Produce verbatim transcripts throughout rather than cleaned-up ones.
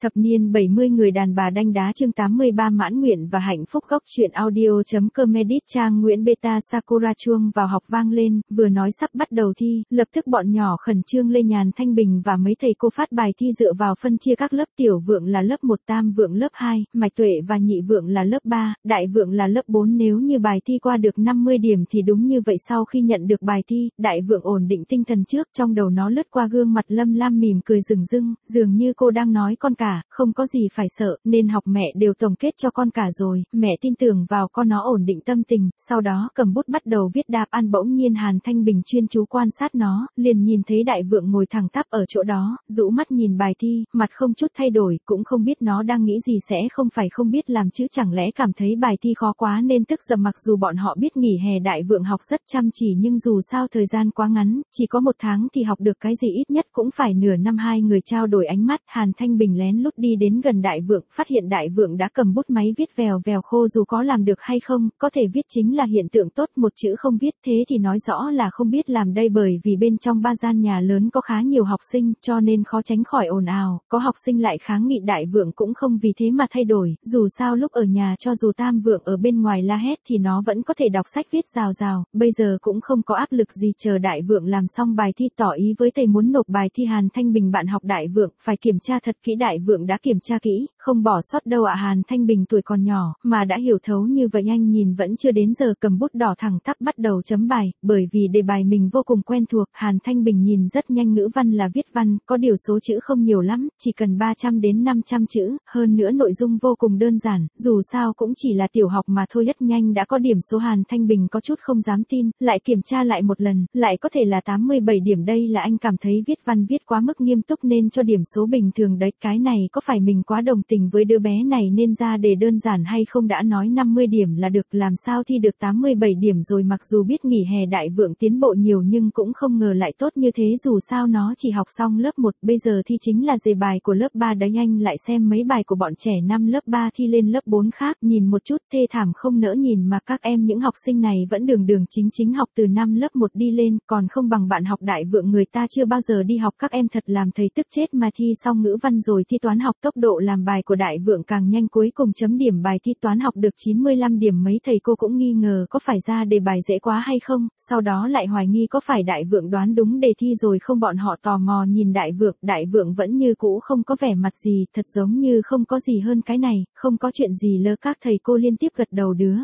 Thập niên bảy mươi người đàn bà đanh đá chương tám mươi ba mãn nguyện và hạnh phúc góc truyện audio.com edit trang Nguyễn Beta Sakura chuông vào học vang lên, vừa nói sắp bắt đầu thi, lập tức bọn nhỏ khẩn trương Lê Nhàn Thanh Bình và mấy thầy cô phát bài thi dựa vào phân chia các lớp. Tiểu vượng là lớp một, tam vượng lớp hai, mạch tuệ và nhị vượng là lớp ba, đại vượng là lớp bốn. Nếu như bài thi qua được năm mươi điểm thì đúng như vậy. Sau khi nhận được bài thi, đại vượng ổn định tinh thần trước, trong đầu nó lướt qua gương mặt Lâm Lam mỉm cười rừng rưng, dường như cô đang nói con cả, không có gì phải sợ, nên học mẹ đều tổng kết cho con cả rồi, mẹ tin tưởng vào con. Nó ổn định tâm tình, sau đó cầm bút bắt đầu viết đáp án. Bỗng nhiên Hàn Thanh Bình chuyên chú quan sát nó, liền nhìn thấy đại vượng ngồi thẳng tắp ở chỗ đó, rũ mắt nhìn bài thi, mặt không chút thay đổi, cũng không biết nó đang nghĩ gì. Sẽ không phải không biết làm chứ, chẳng lẽ cảm thấy bài thi khó quá nên tức giận. Mặc dù bọn họ biết nghỉ hè đại vượng học rất chăm chỉ, nhưng dù sao thời gian quá ngắn, chỉ có một tháng thì học được cái gì, ít nhất cũng phải nửa năm. Hai người trao đổi ánh mắt, Hàn Thanh Bình lén lút đi đến gần đại vượng, phát hiện đại vượng đã cầm bút máy viết vèo vèo khô. Dù có làm được hay không, có thể viết chính là hiện tượng tốt, một chữ không viết thế thì nói rõ là không biết làm đây. Bởi vì bên trong ba gian nhà lớn có khá nhiều học sinh, cho nên khó tránh khỏi ồn ào, có học sinh lại kháng nghị. Đại vượng cũng không vì thế mà thay đổi, dù sao lúc ở nhà cho dù tam vượng ở bên ngoài la hét thì nó vẫn có thể đọc sách viết rào rào, bây giờ cũng không có áp lực gì. Chờ đại vượng làm xong bài thi tỏ ý với thầy muốn nộp bài thi, Hàn Thanh Bình bạn học đại vượng phải kiểm tra thật kỹ. Đại vượng đã kiểm tra kỹ, không bỏ sót đâu ạ. Hàn Thanh Bình tuổi còn nhỏ mà đã hiểu thấu như vậy, anh nhìn vẫn chưa đến giờ cầm bút đỏ thẳng tắp bắt đầu chấm bài. Bởi vì đề bài mình vô cùng quen thuộc, Hàn Thanh Bình nhìn rất nhanh. Ngữ văn là viết văn, có điều số chữ không nhiều lắm, chỉ cần ba trăm đến năm trăm chữ, hơn nữa nội dung vô cùng đơn giản, dù sao cũng chỉ là tiểu học mà thôi. Rất nhanh đã có điểm số. Hàn Thanh Bình có chút không dám tin, lại kiểm tra lại một lần, lại có thể là tám mươi bảy điểm. Đây là anh cảm thấy viết văn viết quá mức nghiêm túc nên cho điểm số bình thường đấy. Cái này có phải mình quá đồng tình với đứa bé này nên ra đề đơn giản hay không? Đã nói năm mươi điểm là được, làm sao thi được tám mươi bảy điểm rồi? Mặc dù biết nghỉ hè đại vượng tiến bộ nhiều nhưng cũng không ngờ lại tốt như thế, dù sao nó chỉ học xong lớp một, bây giờ thi chính là đề bài của lớp ba đấy. Anh lại xem mấy bài của bọn trẻ năm lớp ba thi lên lớp bốn khác, nhìn một chút thê thảm không nỡ nhìn. Mà các em những học sinh này vẫn đường đường chính chính học từ năm lớp một đi lên, còn không bằng bạn học đại vượng, người ta chưa bao giờ đi học. Các em thật làm thầy tức chết. Mà thi xong ngữ văn rồi thi toán học, tốc độ làm bài của đại vượng càng nhanh, cuối cùng chấm điểm bài thi toán học được chín mươi lăm điểm. Mấy thầy cô cũng nghi ngờ có phải ra đề bài dễ quá hay không, sau đó lại hoài nghi có phải đại vượng đoán đúng đề thi rồi không. Bọn họ tò mò nhìn đại vượng, đại vượng vẫn như cũ không có vẻ mặt gì, thật giống như không có gì hơn cái này, không có chuyện gì lơ. Các thầy cô liên tiếp gật đầu. Đứa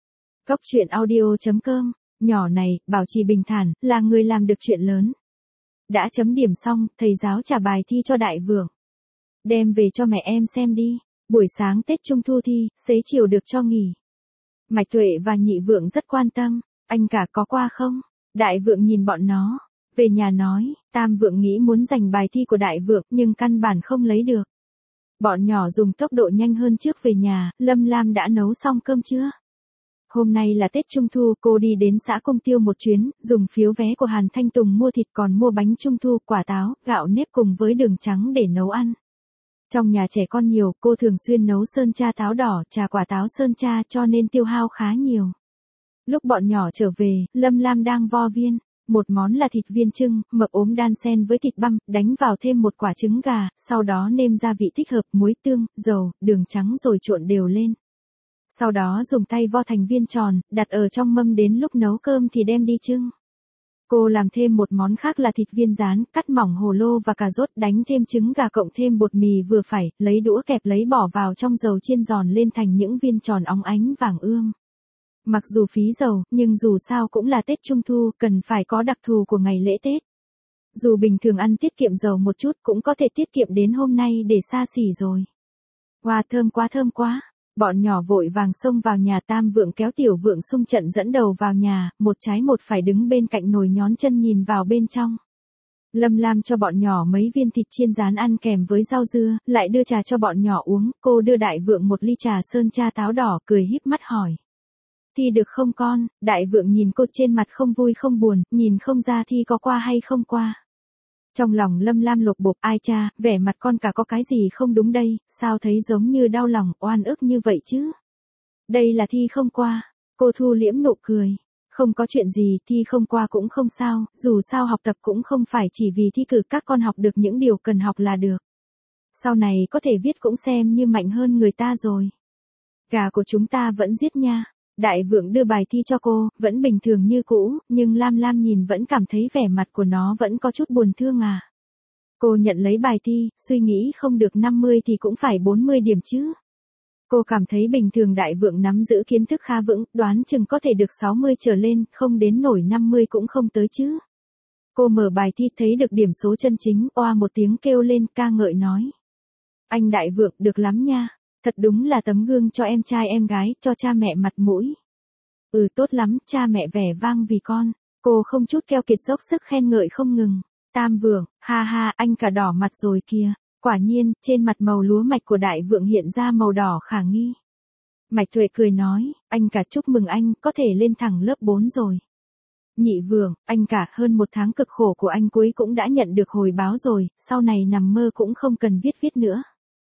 Góc truyện audio.com, nhỏ này, bảo trì bình thản, là người làm được chuyện lớn. Đã chấm điểm xong, thầy giáo trả bài thi cho đại vượng. Đem về cho mẹ em xem đi. Buổi sáng Tết Trung Thu thi, xế chiều được cho nghỉ. Mạch Tuệ và nhị vượng rất quan tâm. Anh cả có qua không? Đại vượng nhìn bọn nó. Về nhà nói, tam vượng nghĩ muốn giành bài thi của đại vượng, nhưng căn bản không lấy được. Bọn nhỏ dùng tốc độ nhanh hơn. Trước về nhà, Lâm Lam đã nấu xong cơm trưa. Hôm nay là Tết Trung Thu, cô đi đến xã Công Tiêu một chuyến, dùng phiếu vé của Hàn Thanh Tùng mua thịt, còn mua bánh Trung Thu, quả táo, gạo nếp cùng với đường trắng để nấu ăn. Trong nhà trẻ con nhiều, cô thường xuyên nấu sơn cha táo đỏ, trà quả táo sơn cha, cho nên tiêu hao khá nhiều. Lúc bọn nhỏ trở về, Lâm Lam đang vo viên. Một món là thịt viên trưng, mập ốm đan xen với thịt băm, đánh vào thêm một quả trứng gà, sau đó nêm gia vị thích hợp, muối, tương, dầu, đường trắng rồi trộn đều lên. Sau đó dùng tay vo thành viên tròn, đặt ở trong mâm, đến lúc nấu cơm thì đem đi trưng. Cô làm thêm một món khác là thịt viên rán, cắt mỏng hồ lô và cà rốt, đánh thêm trứng gà cộng thêm bột mì vừa phải, lấy đũa kẹp lấy bỏ vào trong dầu chiên giòn lên thành những viên tròn óng ánh vàng ươm. Mặc dù phí dầu, nhưng dù sao cũng là Tết Trung Thu, cần phải có đặc thù của ngày lễ Tết. Dù bình thường ăn tiết kiệm dầu một chút cũng có thể tiết kiệm đến hôm nay để xa xỉ rồi. Wow, thơm quá thơm quá. Bọn nhỏ vội vàng xông vào nhà. Tam vượng kéo tiểu vượng xung trận dẫn đầu vào nhà, một trái một phải đứng bên cạnh nồi nhón chân nhìn vào bên trong. Lâm Lam cho bọn nhỏ mấy viên thịt chiên rán ăn kèm với rau dưa, lại đưa trà cho bọn nhỏ uống. Cô đưa đại vượng một ly trà sơn cha táo đỏ, cười híp mắt hỏi. Thi được không con? Đại vượng nhìn cô, trên mặt không vui không buồn, nhìn không ra thi có qua hay không qua. Trong lòng Lâm Lam lột bột, ai cha, vẻ mặt con cả có cái gì không đúng đây, sao thấy giống như đau lòng, oan ức như vậy chứ? Đây là thi không qua. Cô thu liễm nụ cười. Không có chuyện gì, thi không qua cũng không sao, dù sao học tập cũng không phải chỉ vì thi cử, các con học được những điều cần học là được. Sau này có thể viết cũng xem như mạnh hơn người ta rồi. Gà của chúng ta vẫn giết nha. Đại vượng đưa bài thi cho cô, vẫn bình thường như cũ, nhưng Lam Lam nhìn vẫn cảm thấy vẻ mặt của nó vẫn có chút buồn thương à. Cô nhận lấy bài thi, suy nghĩ không được năm mươi thì cũng phải bốn mươi điểm chứ. Cô cảm thấy bình thường đại vượng nắm giữ kiến thức khá vững, đoán chừng có thể được sáu mươi trở lên, không đến nổi năm mươi cũng không tới chứ. Cô mở bài thi thấy được điểm số chân chính, oa một tiếng kêu lên ca ngợi nói. Anh đại vượng được lắm nha, thật đúng là tấm gương cho em trai em gái, cho cha mẹ mặt mũi. Ừ tốt lắm, cha mẹ vẻ vang vì con. Cô không chút keo kiệt dốc sức khen ngợi không ngừng. Tam vượng, ha ha, anh cả đỏ mặt rồi kìa. Quả nhiên, trên mặt màu lúa mạch của đại vượng hiện ra màu đỏ khả nghi. Mạch Tuệ cười nói, anh cả chúc mừng anh, có thể lên thẳng lớp bốn rồi. Nhị vượng, anh cả hơn một tháng cực khổ của anh cuối cũng đã nhận được hồi báo rồi, sau này nằm mơ cũng không cần viết viết nữa.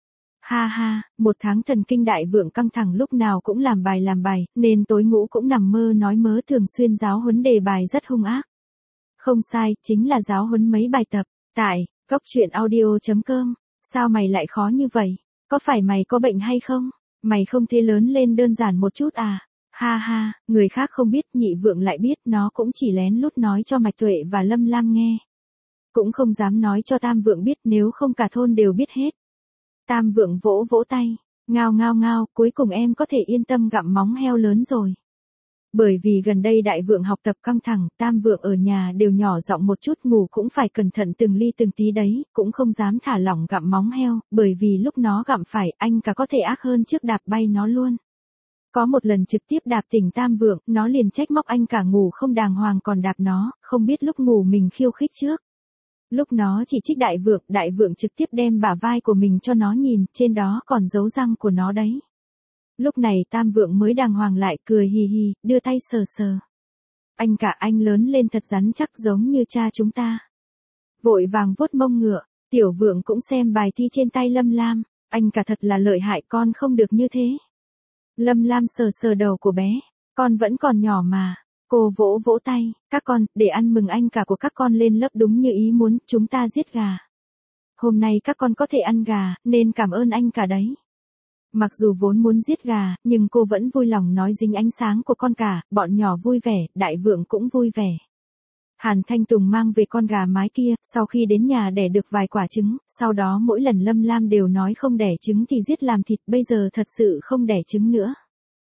Ha ha, một tháng thần kinh đại vượng căng thẳng lúc nào cũng làm bài làm bài, nên tối ngủ cũng nằm mơ nói mớ thường xuyên giáo huấn đề bài rất hung ác. Không sai, chính là giáo huấn mấy bài tập. Tại, góc truyện audio chấm com. Sao mày lại khó như vậy? Có phải mày có bệnh hay không? Mày không thể lớn lên đơn giản một chút à? Ha ha, người khác không biết, nhị vượng lại biết, nó cũng chỉ lén lút nói cho Mạch Tuệ và Lâm Lam nghe. Cũng không dám nói cho Tam vượng biết, nếu không cả thôn đều biết hết. Tam vượng vỗ vỗ tay, ngao ngao ngao, cuối cùng em có thể yên tâm gặm móng heo lớn rồi. Bởi vì gần đây đại vượng học tập căng thẳng, tam vượng ở nhà đều nhỏ giọng một chút, ngủ cũng phải cẩn thận từng ly từng tí đấy, cũng không dám thả lỏng gặm móng heo, bởi vì lúc nó gặm phải, anh cả có thể ác hơn trước đạp bay nó luôn. Có một lần trực tiếp đạp tỉnh tam vượng, nó liền trách móc anh cả ngủ không đàng hoàng còn đạp nó, không biết lúc ngủ mình khiêu khích trước. Lúc nó chỉ trích đại vượng, đại vượng trực tiếp đem bả vai của mình cho nó nhìn, trên đó còn dấu răng của nó đấy. Lúc này tam vượng mới đàng hoàng lại, cười hì hì, đưa tay sờ sờ. Anh cả anh lớn lên thật rắn chắc giống như cha chúng ta. Vội vàng vuốt mông ngựa, tiểu vượng cũng xem bài thi trên tay Lâm Lam, anh cả thật là lợi hại, con không được như thế. Lâm Lam sờ sờ đầu của bé, con vẫn còn nhỏ mà. Cô vỗ vỗ tay, các con, để ăn mừng anh cả của các con lên lớp đúng như ý muốn, chúng ta giết gà. Hôm nay các con có thể ăn gà, nên cảm ơn anh cả đấy. Mặc dù vốn muốn giết gà, nhưng cô vẫn vui lòng nói dính ánh sáng của con cả, bọn nhỏ vui vẻ, đại vượng cũng vui vẻ. Hàn Thanh Tùng mang về con gà mái kia, sau khi đến nhà đẻ được vài quả trứng, sau đó mỗi lần Lâm Lam đều nói không đẻ trứng thì giết làm thịt, bây giờ thật sự không đẻ trứng nữa.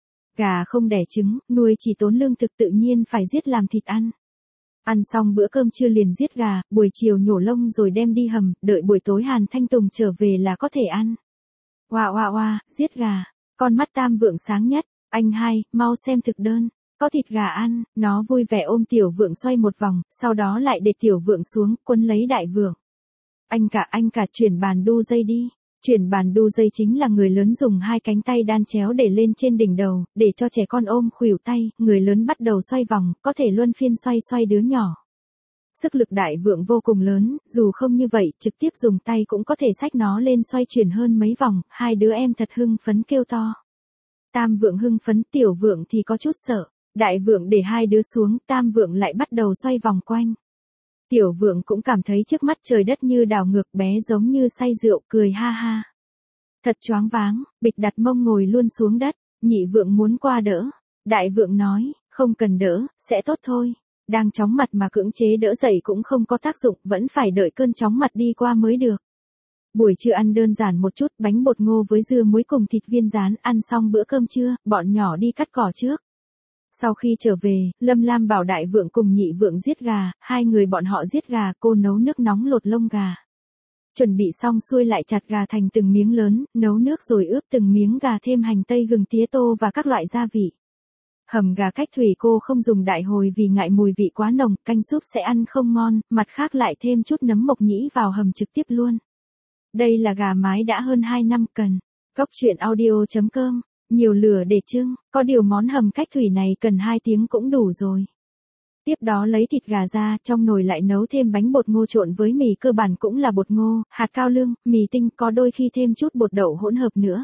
Gà không đẻ trứng, nuôi chỉ tốn lương thực, tự nhiên phải giết làm thịt ăn. Ăn xong bữa cơm trưa liền giết gà, buổi chiều nhổ lông rồi đem đi hầm, đợi buổi tối Hàn Thanh Tùng trở về là có thể ăn. Oa oa oa, giết gà, con mắt tam vượng sáng nhất, anh hai, mau xem thực đơn, có thịt gà ăn, nó vui vẻ ôm tiểu vượng xoay một vòng, sau đó lại để tiểu vượng xuống, quấn lấy đại vượng. Anh cả anh cả chuyển bàn đu dây đi. Chuyển bàn đu dây chính là người lớn dùng hai cánh tay đan chéo để lên trên đỉnh đầu, để cho trẻ con ôm khuỷu tay, người lớn bắt đầu xoay vòng, có thể luân phiên xoay xoay đứa nhỏ. Sức lực đại vượng vô cùng lớn, dù không như vậy, trực tiếp dùng tay cũng có thể xách nó lên xoay chuyển hơn mấy vòng, hai đứa em thật hưng phấn kêu to. Tam vượng hưng phấn, tiểu vượng thì có chút sợ, đại vượng để hai đứa xuống, tam vượng lại bắt đầu xoay vòng quanh. Tiểu vượng cũng cảm thấy trước mắt trời đất như đảo ngược, bé giống như say rượu, cười ha ha. Thật choáng váng, bịch đặt mông ngồi luôn xuống đất, nhị vượng muốn qua đỡ. Đại vượng nói, không cần đỡ, sẽ tốt thôi. Đang chóng mặt mà cưỡng chế đỡ dậy cũng không có tác dụng, vẫn phải đợi cơn chóng mặt đi qua mới được. Buổi trưa ăn đơn giản một chút, bánh bột ngô với dưa muối cùng thịt viên rán, ăn xong bữa cơm trưa, bọn nhỏ đi cắt cỏ trước. Sau khi trở về, Lâm Lam bảo đại vượng cùng nhị vượng giết gà, hai người bọn họ giết gà, cô nấu nước nóng lột lông gà. Chuẩn bị xong xuôi lại chặt gà thành từng miếng lớn, nấu nước rồi ướp từng miếng gà thêm hành tây gừng tía tô và các loại gia vị. Hầm gà cách thủy cô không dùng đại hồi vì ngại mùi vị quá nồng, canh súp sẽ ăn không ngon, mặt khác lại thêm chút nấm mộc nhĩ vào hầm trực tiếp luôn. Đây là gà mái đã hơn hai năm cần. Góc truyện audio chấm com. Nhiều lửa để trưng, có điều món hầm cách thủy này cần hai tiếng cũng đủ rồi. Tiếp đó lấy thịt gà ra, trong nồi lại nấu thêm bánh bột ngô trộn với mì, cơ bản cũng là bột ngô, hạt cao lương, mì tinh, có đôi khi thêm chút bột đậu hỗn hợp nữa.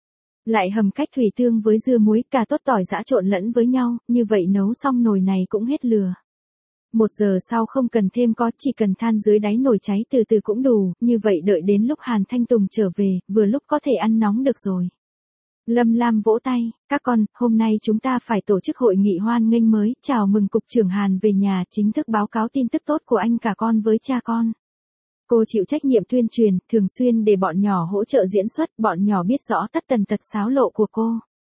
Lại hầm cách thủy tương với dưa muối, cà tốt tỏi giã trộn lẫn với nhau, như vậy nấu xong nồi này cũng hết lửa. một giờ sau không cần thêm có, chỉ cần than dưới đáy nồi cháy từ từ cũng đủ, như vậy đợi đến lúc Hàn Thanh Tùng trở về, vừa lúc có thể ăn nóng được rồi. Lâm Lam vỗ tay, các con, hôm nay chúng ta phải tổ chức hội nghị hoan nghênh mới, chào mừng cục trưởng Hàn về nhà, chính thức báo cáo tin tức tốt của anh cả con với cha con. Cô chịu trách nhiệm tuyên truyền, thường xuyên để bọn nhỏ hỗ trợ diễn xuất, bọn nhỏ biết rõ tất tần tật xáo lộ của cô.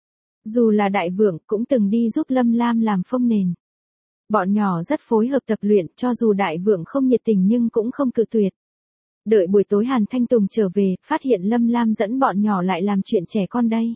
Dù là Đại Vượng cũng từng đi giúp Lâm Lam làm phông nền. Bọn nhỏ rất phối hợp tập luyện, cho dù Đại Vượng không nhiệt tình nhưng cũng không cự tuyệt. Đợi buổi tối Hàn Thanh Tùng trở về, phát hiện Lâm Lam dẫn bọn nhỏ lại làm chuyện trẻ con đây.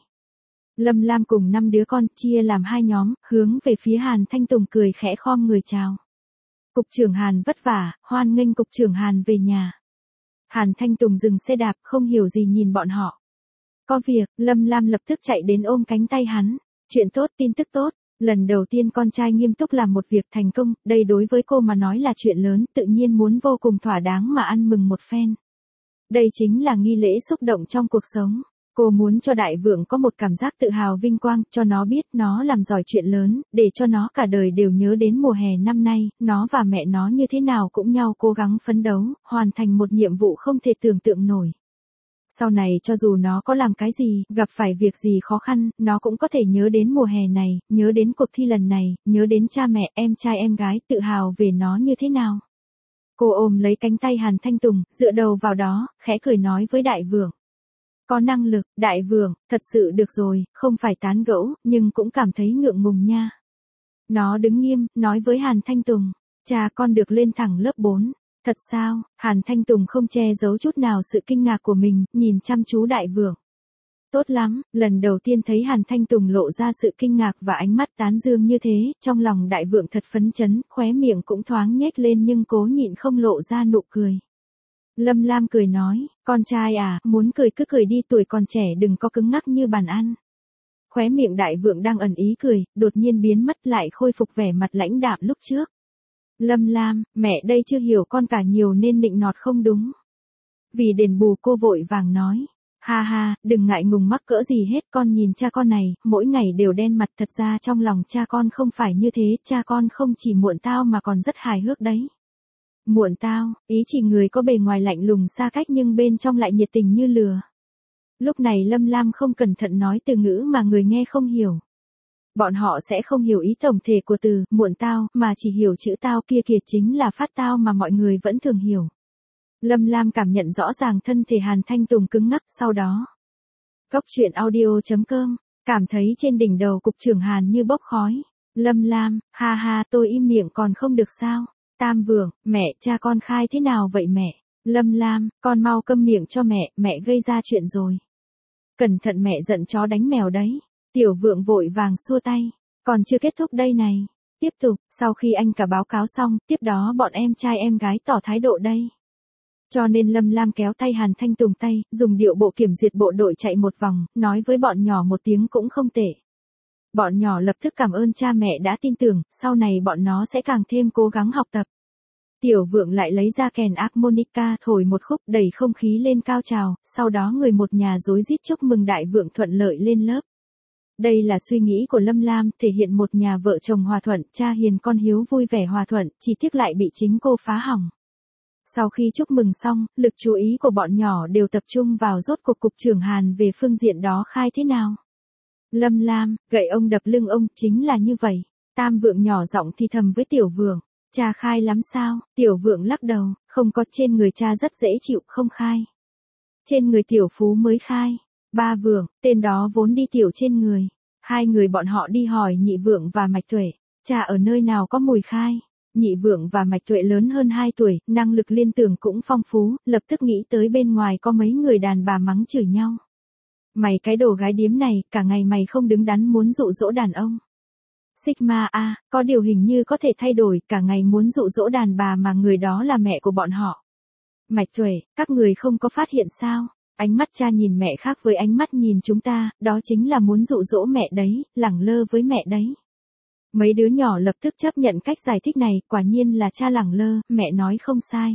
Lâm Lam cùng năm đứa con chia làm hai nhóm, hướng về phía Hàn Thanh Tùng cười khẽ khom người chào. Cục trưởng Hàn vất vả, hoan nghênh cục trưởng Hàn về nhà. Hàn Thanh Tùng dừng xe đạp, không hiểu gì nhìn bọn họ. Có việc, Lâm Lam lập tức chạy đến ôm cánh tay hắn. Chuyện tốt, tin tức tốt. Lần đầu tiên con trai nghiêm túc làm một việc thành công, đây đối với cô mà nói là chuyện lớn, tự nhiên muốn vô cùng thỏa đáng mà ăn mừng một phen. Đây chính là nghi lễ xúc động trong cuộc sống. Cô muốn cho Đại Vượng có một cảm giác tự hào vinh quang, cho nó biết nó làm giỏi chuyện lớn, để cho nó cả đời đều nhớ đến mùa hè năm nay, nó và mẹ nó như thế nào cũng nhau cố gắng phấn đấu, hoàn thành một nhiệm vụ không thể tưởng tượng nổi. Sau này cho dù nó có làm cái gì, gặp phải việc gì khó khăn, nó cũng có thể nhớ đến mùa hè này, nhớ đến cuộc thi lần này, nhớ đến cha mẹ, em trai em gái, tự hào về nó như thế nào. Cô ôm lấy cánh tay Hàn Thanh Tùng, dựa đầu vào đó, khẽ cười nói với Đại Vượng. Có năng lực, Đại Vượng, thật sự được rồi, không phải tán gẫu, nhưng cũng cảm thấy ngượng ngùng nha. Nó đứng nghiêm, nói với Hàn Thanh Tùng, cha con được lên thẳng lớp bốn. Thật sao? Hàn Thanh Tùng không che giấu chút nào sự kinh ngạc của mình, nhìn chăm chú Đại Vượng. Tốt lắm, lần đầu tiên thấy Hàn Thanh Tùng lộ ra sự kinh ngạc và ánh mắt tán dương như thế, trong lòng Đại Vượng thật phấn chấn, khóe miệng cũng thoáng nhếch lên nhưng cố nhịn không lộ ra nụ cười. Lâm Lam cười nói, con trai à, muốn cười cứ cười đi, tuổi còn trẻ đừng có cứng ngắc như bàn ăn. Khóe miệng Đại Vượng đang ẩn ý cười, đột nhiên biến mất lại khôi phục vẻ mặt lãnh đạm lúc trước. Lâm Lam, mẹ đây chưa hiểu con cả nhiều nên nịnh nọt không đúng. Vì đền bù cô vội vàng nói, ha ha, đừng ngại ngùng mắc cỡ gì hết, con nhìn cha con này, mỗi ngày đều đen mặt, thật ra trong lòng cha con không phải như thế, cha con không chỉ muộn tao mà còn rất hài hước đấy. Muộn tao, ý chỉ người có bề ngoài lạnh lùng xa cách nhưng bên trong lại nhiệt tình như lửa. Lúc này Lâm Lam không cẩn thận nói từ ngữ mà người nghe không hiểu. Bọn họ sẽ không hiểu ý tổng thể của từ muộn tao, mà chỉ hiểu chữ tao kia kìa chính là phát tao mà mọi người vẫn thường hiểu. Lâm Lam cảm nhận rõ ràng thân thể Hàn Thanh Tùng cứng ngắc, sau đó. Góc truyện audio chấm com, cảm thấy trên đỉnh đầu cục trưởng Hàn như bốc khói. Lâm Lam, ha ha, tôi im miệng còn không được sao? Tam Vượng, mẹ, cha con khai thế nào vậy mẹ? Lâm Lam, con mau câm miệng cho mẹ, mẹ gây ra chuyện rồi. Cẩn thận mẹ giận chó đánh mèo đấy. Tiểu Vượng vội vàng xua tay, còn chưa kết thúc đây này. Tiếp tục, sau khi anh cả báo cáo xong, tiếp đó bọn em trai em gái tỏ thái độ đây. Cho nên Lâm Lam kéo tay Hàn Thanh Tùng tay, dùng điệu bộ kiểm duyệt bộ đội chạy một vòng, nói với bọn nhỏ một tiếng cũng không tệ. Bọn nhỏ lập tức cảm ơn cha mẹ đã tin tưởng, sau này bọn nó sẽ càng thêm cố gắng học tập. Tiểu Vượng lại lấy ra kèn harmonica thổi một khúc đẩy không khí lên cao trào, sau đó người một nhà rối rít chúc mừng Đại Vượng thuận lợi lên lớp. Đây là suy nghĩ của Lâm Lam, thể hiện một nhà vợ chồng hòa thuận, cha hiền con hiếu vui vẻ hòa thuận, chỉ tiếc lại bị chính cô phá hỏng. Sau khi chúc mừng xong, lực chú ý của bọn nhỏ đều tập trung vào rốt cuộc cục trưởng Hàn về phương diện đó khai thế nào. Lâm Lam, gậy ông đập lưng ông, chính là như vậy. Tam Vượng nhỏ giọng thì thầm với Tiểu Vượng, cha khai lắm sao? Tiểu Vượng lắc đầu, không có, trên người cha rất dễ chịu, không khai. Trên người Tiểu Phú mới khai. Ba Vượng, tên đó vốn đi tiểu trên người. Hai người bọn họ đi hỏi Nhị Vượng và Mạch Tuệ, cha ở nơi nào có mùi khai. Nhị Vượng và Mạch Tuệ lớn hơn hai tuổi, năng lực liên tưởng cũng phong phú, lập tức nghĩ tới bên ngoài có mấy người đàn bà mắng chửi nhau. Mày cái đồ gái điếm này, cả ngày mày không đứng đắn muốn dụ dỗ đàn ông. Sigma A, có điều hình như có thể thay đổi, cả ngày muốn dụ dỗ đàn bà mà người đó là mẹ của bọn họ. Mạch Tuệ, các người không có phát hiện sao? Ánh mắt cha nhìn mẹ khác với ánh mắt nhìn chúng ta, đó chính là muốn dụ dỗ mẹ đấy, lẳng lơ với mẹ đấy. Mấy đứa nhỏ lập tức chấp nhận cách giải thích này, quả nhiên là cha lẳng lơ, mẹ nói không sai.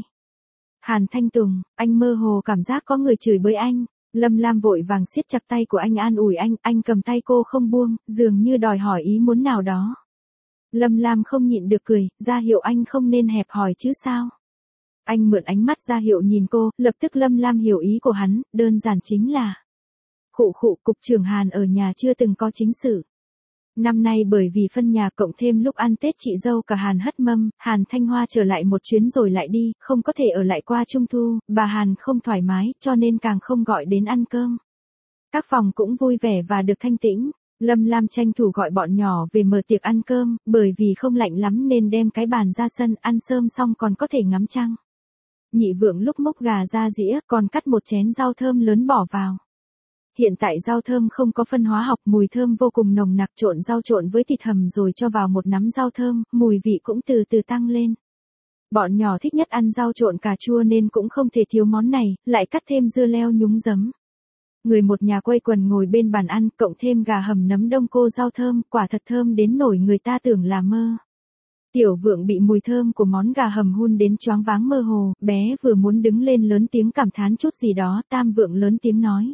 Hàn Thanh Tùng, anh mơ hồ cảm giác có người chửi bới anh. Lâm Lam vội vàng siết chặt tay của anh an ủi anh, anh cầm tay cô không buông, dường như đòi hỏi ý muốn nào đó. Lâm Lam không nhịn được cười, ra hiệu anh không nên hẹp hòi chứ sao. Anh mượn ánh mắt ra hiệu nhìn cô, lập tức Lâm Lam hiểu ý của hắn, đơn giản chính là. Khụ khụ, cục trưởng Hàn ở nhà chưa từng có chính sự. Năm nay bởi vì phân nhà cộng thêm lúc ăn Tết chị dâu cả Hàn hất mâm, Hàn Thanh Hoa trở lại một chuyến rồi lại đi, không có thể ở lại qua Trung Thu, bà Hàn không thoải mái, cho nên càng không gọi đến ăn cơm. Các phòng cũng vui vẻ và được thanh tĩnh. Lâm Lam tranh thủ gọi bọn nhỏ về mở tiệc ăn cơm, bởi vì không lạnh lắm nên đem cái bàn ra sân, ăn sơm xong còn có thể ngắm trăng. Nhị vượng lúc múc gà ra dĩa, còn cắt một chén rau thơm lớn bỏ vào. Hiện tại rau thơm không có phân hóa học, mùi thơm vô cùng nồng nặc, trộn rau trộn với thịt hầm rồi cho vào một nắm rau thơm, mùi vị cũng từ từ tăng lên. Bọn nhỏ thích nhất ăn rau trộn cà chua nên cũng không thể thiếu món này, lại cắt thêm dưa leo nhúng giấm. Người một nhà quây quần ngồi bên bàn ăn, cộng thêm gà hầm nấm đông cô rau thơm, quả thật thơm đến nỗi người ta tưởng là mơ. Tiểu vượng bị mùi thơm của món gà hầm hun đến choáng váng mơ hồ, bé vừa muốn đứng lên lớn tiếng cảm thán chút gì đó, tam vượng lớn tiếng nói.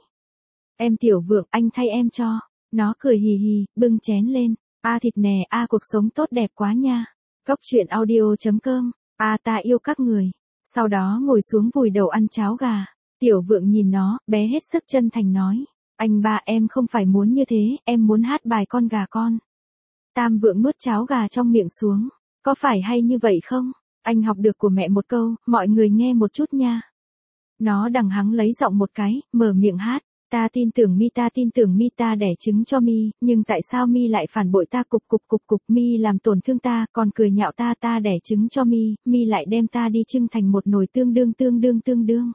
Em tiểu vượng, anh thay em cho. Nó cười hì hì, bưng chén lên. A thịt nè, a cuộc sống tốt đẹp quá nha. Góc truyện audio chấm com. A ta yêu các người. Sau đó ngồi xuống vùi đầu ăn cháo gà. Tiểu vượng nhìn nó, bé hết sức chân thành nói. Anh ba em không phải muốn như thế, em muốn hát bài con gà con. Tam vượng nuốt cháo gà trong miệng xuống. Có phải hay như vậy không? Anh học được của mẹ một câu, mọi người nghe một chút nha. Nó đằng hắng lấy giọng một cái, mở miệng hát. Ta tin tưởng mi ta tin tưởng mi ta đẻ trứng cho mi, nhưng tại sao mi lại phản bội ta cục cục cục cục mi làm tổn thương ta, còn cười nhạo ta ta đẻ trứng cho mi, mi lại đem ta đi trưng thành một nồi tương đương tương đương tương đương.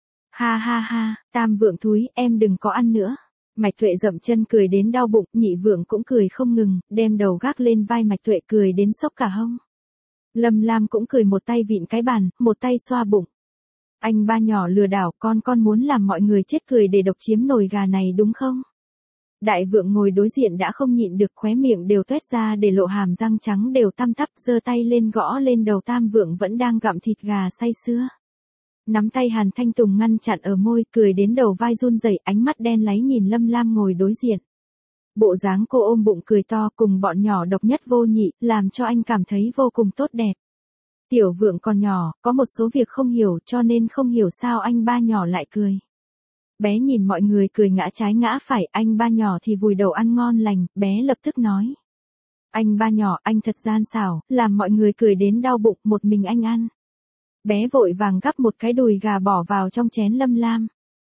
Ha ha ha, tam vượng thúi, em đừng có ăn nữa. Mạch Tuệ dậm chân cười đến đau bụng, nhị vượng cũng cười không ngừng, đem đầu gác lên vai Mạch Tuệ cười đến sốc cả hông. Lâm Lam cũng cười một tay vịn cái bàn, một tay xoa bụng. Anh ba nhỏ lừa đảo, con con muốn làm mọi người chết cười để độc chiếm nồi gà này đúng không? Đại vượng ngồi đối diện đã không nhịn được, khóe miệng đều toét ra để lộ hàm răng trắng đều tăm tắp, giơ tay lên gõ lên đầu tam vượng vẫn đang gặm thịt gà say sưa. Nắm tay Hàn Thanh Tùng ngăn chặn ở môi, cười đến đầu vai run rẩy, ánh mắt đen láy nhìn Lâm Lam ngồi đối diện. Bộ dáng cô ôm bụng cười to cùng bọn nhỏ độc nhất vô nhị, làm cho anh cảm thấy vô cùng tốt đẹp. Tiểu vượng còn nhỏ, có một số việc không hiểu cho nên không hiểu sao anh ba nhỏ lại cười. Bé nhìn mọi người cười ngã trái ngã phải, anh ba nhỏ thì vùi đầu ăn ngon lành, bé lập tức nói. Anh ba nhỏ, anh thật gian xảo, làm mọi người cười đến đau bụng, một mình anh ăn. Bé vội vàng gắp một cái đùi gà bỏ vào trong chén Lâm Lam.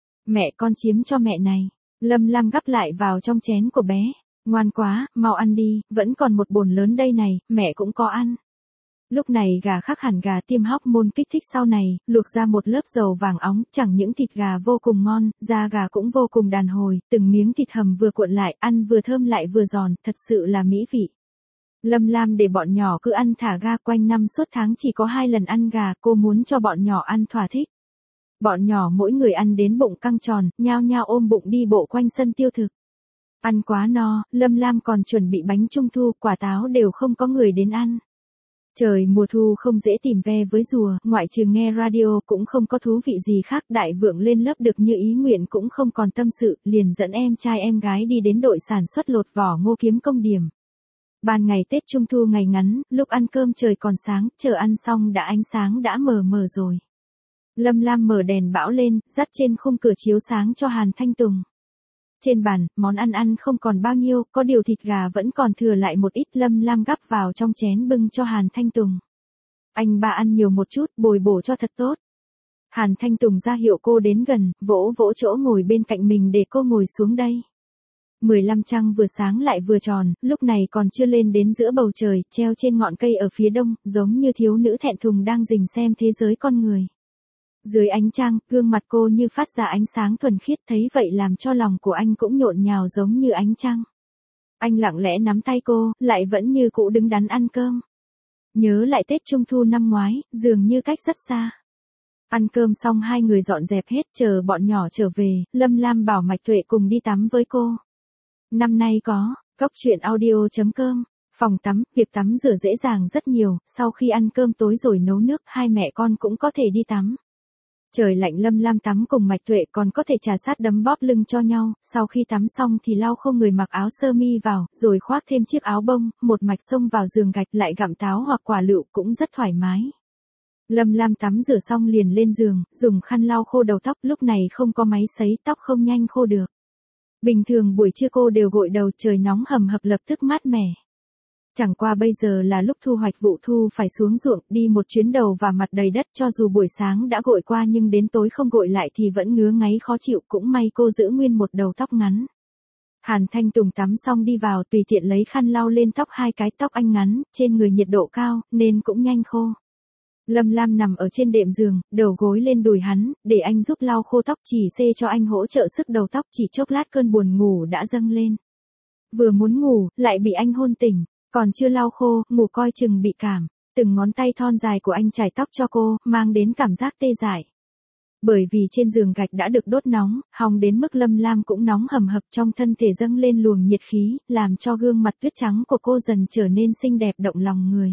Mẹ con chiếm cho mẹ này. Lâm Lam gắp lại vào trong chén của bé. Ngoan quá, mau ăn đi, vẫn còn một bồn lớn đây này, mẹ cũng có ăn. Lúc này gà khác hẳn gà tiêm hormone kích thích sau này, luộc ra một lớp dầu vàng óng, chẳng những thịt gà vô cùng ngon, da gà cũng vô cùng đàn hồi, từng miếng thịt hầm vừa cuộn lại, ăn vừa thơm lại vừa giòn, thật sự là mỹ vị. Lâm Lam để bọn nhỏ cứ ăn thả ga, quanh năm suốt tháng chỉ có hai lần ăn gà, cô muốn cho bọn nhỏ ăn thỏa thích. Bọn nhỏ mỗi người ăn đến bụng căng tròn, nhao nhao ôm bụng đi bộ quanh sân tiêu thực. Ăn quá no, Lâm Lam còn chuẩn bị bánh trung thu, quả táo đều không có người đến ăn. Trời mùa thu không dễ tìm ve với rùa, ngoại trừ nghe radio cũng không có thú vị gì khác, đại vượng lên lớp được như ý nguyện cũng không còn tâm sự, liền dẫn em trai em gái đi đến đội sản xuất lột vỏ ngô kiếm công điểm. Ban ngày Tết Trung Thu ngày ngắn, lúc ăn cơm trời còn sáng, chờ ăn xong đã ánh sáng đã mờ mờ rồi. Lâm Lam mở đèn bão lên, dắt trên khung cửa chiếu sáng cho Hàn Thanh Tùng. Trên bàn, món ăn ăn không còn bao nhiêu, có điều thịt gà vẫn còn thừa lại một ít, Lâm Lam gắp vào trong chén bưng cho Hàn Thanh Tùng. Anh ba ăn nhiều một chút, bồi bổ cho thật tốt. Hàn Thanh Tùng ra hiệu cô đến gần, vỗ vỗ chỗ ngồi bên cạnh mình để cô ngồi xuống đây. mười lăm trăng vừa sáng lại vừa tròn, lúc này còn chưa lên đến giữa bầu trời, treo trên ngọn cây ở phía đông, giống như thiếu nữ thẹn thùng đang rình xem thế giới con người. Dưới ánh trăng, gương mặt cô như phát ra ánh sáng thuần khiết, thấy vậy làm cho lòng của anh cũng nhộn nhào giống như ánh trăng. Anh lặng lẽ nắm tay cô, lại vẫn như cũ đứng đắn ăn cơm. Nhớ lại Tết Trung Thu năm ngoái, dường như cách rất xa. Ăn cơm xong hai người dọn dẹp hết, chờ bọn nhỏ trở về, Lâm Lam bảo Mạch Tuệ cùng đi tắm với cô. Năm nay có, góc truyện audio chấm com, phòng tắm, việc tắm rửa dễ dàng rất nhiều, sau khi ăn cơm tối rồi nấu nước, hai mẹ con cũng có thể đi tắm. Trời lạnh Lâm Lam tắm cùng Mạch Tuệ còn có thể trà sát đấm bóp lưng cho nhau, sau khi tắm xong thì lau khô người mặc áo sơ mi vào, rồi khoác thêm chiếc áo bông, một mạch xông vào giường gạch lại gặm táo hoặc quả lựu cũng rất thoải mái. Lâm Lam tắm rửa xong liền lên giường, dùng khăn lau khô đầu tóc, lúc này không có máy sấy tóc không nhanh khô được. Bình thường buổi trưa cô đều gội đầu, trời nóng hầm hập lập tức mát mẻ. Chẳng qua bây giờ là lúc thu hoạch vụ thu phải xuống ruộng, đi một chuyến đầu và mặt đầy đất, cho dù buổi sáng đã gội qua nhưng đến tối không gội lại thì vẫn ngứa ngáy khó chịu, cũng may cô giữ nguyên một đầu tóc ngắn. Hàn Thanh Tùng tắm xong đi vào tùy tiện lấy khăn lau lên tóc hai cái, tóc anh ngắn, trên người nhiệt độ cao, nên cũng nhanh khô. Lâm Lam nằm ở trên đệm giường, đầu gối lên đùi hắn, để anh giúp lau khô tóc, chỉ xê cho anh hỗ trợ sức đầu tóc, chỉ chốc lát cơn buồn ngủ đã dâng lên. Vừa muốn ngủ, lại bị anh hôn tỉnh, còn chưa lau khô, ngủ coi chừng bị cảm. Từng ngón tay thon dài của anh chải tóc cho cô, mang đến cảm giác tê dại. Bởi vì trên giường gạch đã được đốt nóng, hòng đến mức Lâm Lam cũng nóng hầm hập, trong thân thể dâng lên luồng nhiệt khí, làm cho gương mặt tuyết trắng của cô dần trở nên xinh đẹp động lòng người.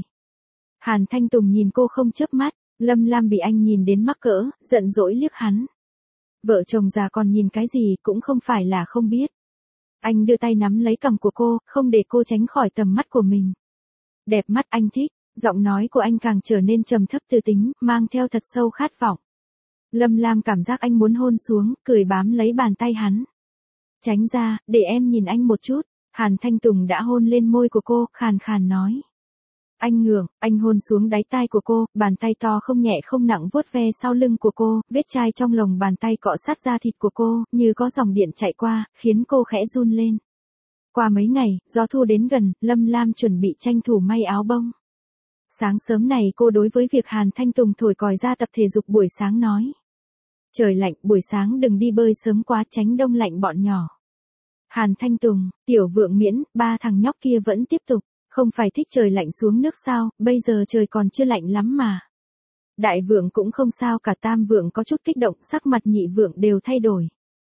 Hàn Thanh Tùng nhìn cô không chớp mắt, Lâm Lam bị anh nhìn đến mắc cỡ, giận dỗi liếc hắn. Vợ chồng già còn nhìn cái gì cũng không phải là không biết. Anh đưa tay nắm lấy cằm của cô, không để cô tránh khỏi tầm mắt của mình. Đẹp mắt, anh thích, giọng nói của anh càng trở nên trầm thấp tư tính, mang theo thật sâu khát vọng. Lâm Lam cảm giác anh muốn hôn xuống, cười bám lấy bàn tay hắn. Tránh ra, để em nhìn anh một chút. Hàn Thanh Tùng đã hôn lên môi của cô, khàn khàn nói. Anh ngượng, anh hôn xuống đáy tai của cô, bàn tay to không nhẹ không nặng vuốt ve sau lưng của cô, vết chai trong lồng bàn tay cọ sát da thịt của cô, như có dòng điện chạy qua, khiến cô khẽ run lên. Qua mấy ngày, gió thu đến gần, Lâm Lam chuẩn bị tranh thủ may áo bông. Sáng sớm này cô đối với việc Hàn Thanh Tùng thổi còi ra tập thể dục buổi sáng nói. Trời lạnh, buổi sáng đừng đi bơi sớm quá, tránh đông lạnh bọn nhỏ. Hàn Thanh Tùng, Tiểu Vượng miễn, ba thằng nhóc kia vẫn tiếp tục. Không phải thích trời lạnh xuống nước sao, bây giờ trời còn chưa lạnh lắm mà. Đại Vượng cũng không sao cả, Tam Vượng có chút kích động, sắc mặt Nhị Vượng đều thay đổi.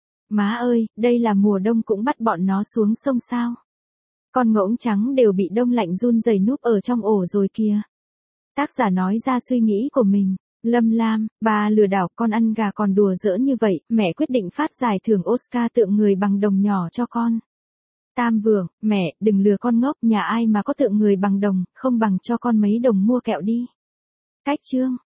Má ơi, đây là mùa đông cũng bắt bọn nó xuống sông sao? Con ngỗng trắng đều bị đông lạnh run rẩy núp ở trong ổ rồi kìa. Tác giả nói ra suy nghĩ của mình. Lâm Lam, bà lừa đảo con ăn gà còn đùa giỡn như vậy, mẹ quyết định phát giải thưởng Oscar tượng người bằng đồng nhỏ cho con. Tam Vượng, mẹ, đừng lừa con ngốc, nhà ai mà có tượng người bằng đồng, không bằng cho con mấy đồng mua kẹo đi. Cách chương.